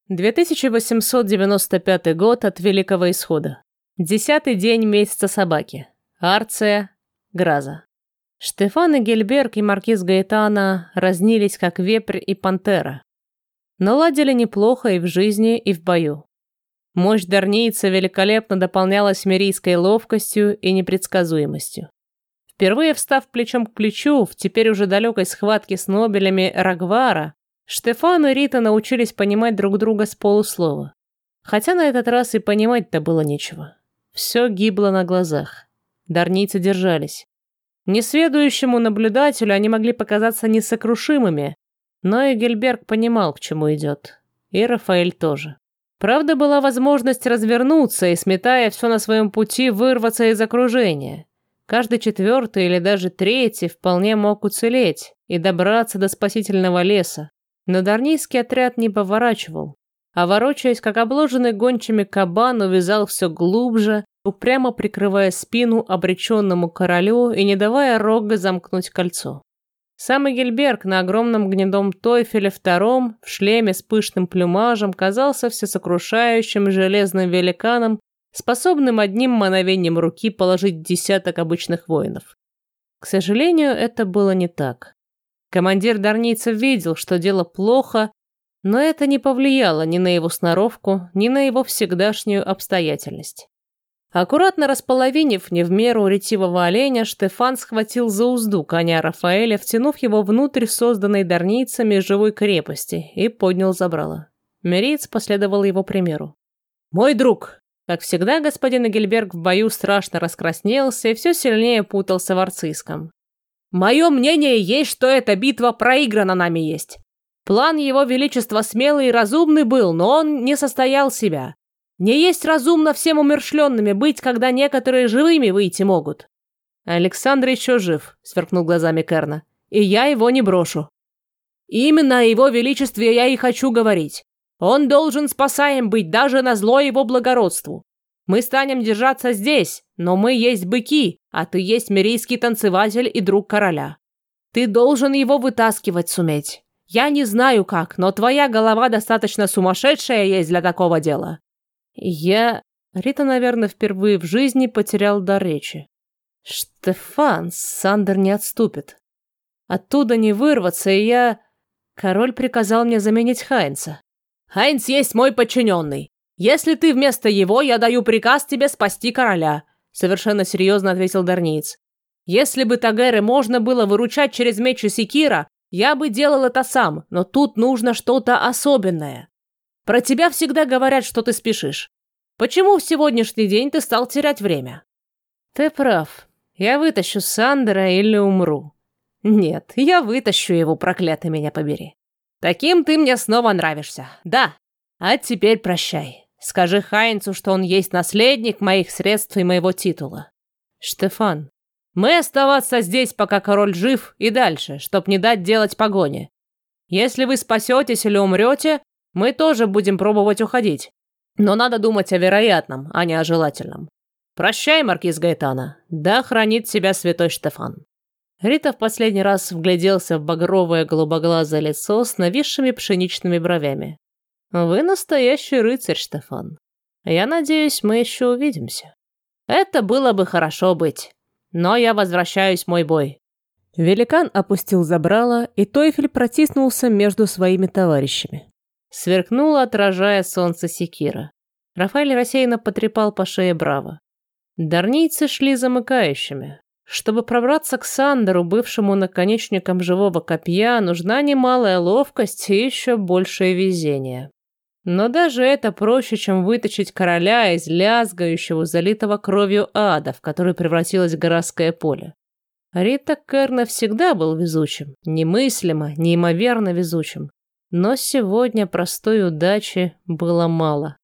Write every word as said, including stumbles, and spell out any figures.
две тысячи восемьсот девяносто пятый год от Великого Исхода. Десятый день месяца собаки. Арция, Граза. Штефан и Гильберг и маркиз Гаэтана разнились, как вепрь и пантера. Но ладили неплохо и в жизни, и в бою. Мощь дарнийца великолепно дополнялась мирийской ловкостью и непредсказуемостью. Впервые встав плечом к плечу в теперь уже далекой схватке с нобелями Рагвара, Штефан и Рита научились понимать друг друга с полуслова. Хотя на этот раз и понимать-то было нечего. Все гибло на глазах. Дарнийцы держались. Несведущему наблюдателю они могли показаться несокрушимыми, но и Гильберг понимал, к чему идет. И Рафаэль тоже. Правда, была возможность развернуться и, сметая все на своем пути, вырваться из окружения. Каждый четвертый или даже третий вполне мог уцелеть и добраться до спасительного леса. Но дарнийский отряд не поворачивал, а, ворочаясь, как обложенный гончими кабан, увязал все глубже, упрямо прикрывая спину обреченному королю и не давая Рогге замкнуть кольцо. Самый Гильберг на огромном гнедом Тойфеле втором, в шлеме с пышным плюмажем, казался всесокрушающим железным великаном, способным одним мановением руки положить десяток обычных воинов. К сожалению, это было не так. Командир дарнийцев видел, что дело плохо, но это не повлияло ни на его сноровку, ни на его всегдашнюю обстоятельность. Аккуратно располовинив не в меру ретивого оленя, Штефан схватил за узду коня Рафаэля, втянув его внутрь созданной дарнийцами живой крепости, и поднял забрало. Мириец последовал его примеру. «Мой друг!» Как всегда, господин Гильберг в бою страшно раскраснелся и все сильнее путался в арцийском. «Мое мнение есть, что эта битва проиграна нами есть. План его величества смелый и разумный был, но он не состоял себя. Не есть разумно всем умерщвленными быть, когда некоторые живыми выйти могут». «Александр еще жив», — сверкнул глазами Керна, — «и я его не брошу». «Именно о его величестве я и хочу говорить. Он должен спасаем быть даже на зло его благородству. Мы станем держаться здесь, но мы есть быки, а ты есть мирийский танцеватель и друг короля. Ты должен его вытаскивать суметь. Я не знаю как, но твоя голова достаточно сумасшедшая есть для такого дела». Я... Рита, наверное, впервые в жизни потерял дар речи. «Штефан, Сандер не отступит. Оттуда не вырваться, и я... Король приказал мне заменить Хайнца». «Хайнц есть мой подчиненный. Если ты вместо его, я даю приказ тебе спасти короля», — совершенно серьезно ответил дарниец. «Если бы Тагеры можно было выручать через меч и секира, я бы делал это сам, но тут нужно что-то особенное. Про тебя всегда говорят, что ты спешишь. Почему в сегодняшний день ты стал терять время?» «Ты прав. Я вытащу Сандера или умру». «Нет, я вытащу его, проклятый меня побери. Таким ты мне снова нравишься. Да. А теперь прощай. Скажи Хайнцу, что он есть наследник моих средств и моего титула». «Штефан, мы оставаться здесь, пока король жив, и дальше, чтоб не дать делать погони. Если вы спасетесь или умрете, мы тоже будем пробовать уходить. Но надо думать о вероятном, а не о желательном. Прощай, маркиз Гаэтана. Да хранит тебя святой Штефан». Рита в последний раз вгляделся в багровое голубоглазое лицо с нависшими пшеничными бровями. «Вы настоящий рыцарь, Штефан. Я надеюсь, мы еще увидимся». «Это было бы хорошо быть. Но я возвращаюсь в мой бой». Великан опустил забрало, и Тойфель протиснулся между своими товарищами. Сверкнуло, отражая солнце секира. Рафаэль рассеянно потрепал по шее Браво. Дарнийцы шли замыкающими. Чтобы пробраться к Сандеру, бывшему наконечником живого копья, нужна немалая ловкость и еще большее везение. Но даже это проще, чем вытащить короля из лязгающего, залитого кровью ада, в который превратилось городское поле. Рита Керна всегда был везучим, немыслимо, неимоверно везучим. Но сегодня простой удачи было мало.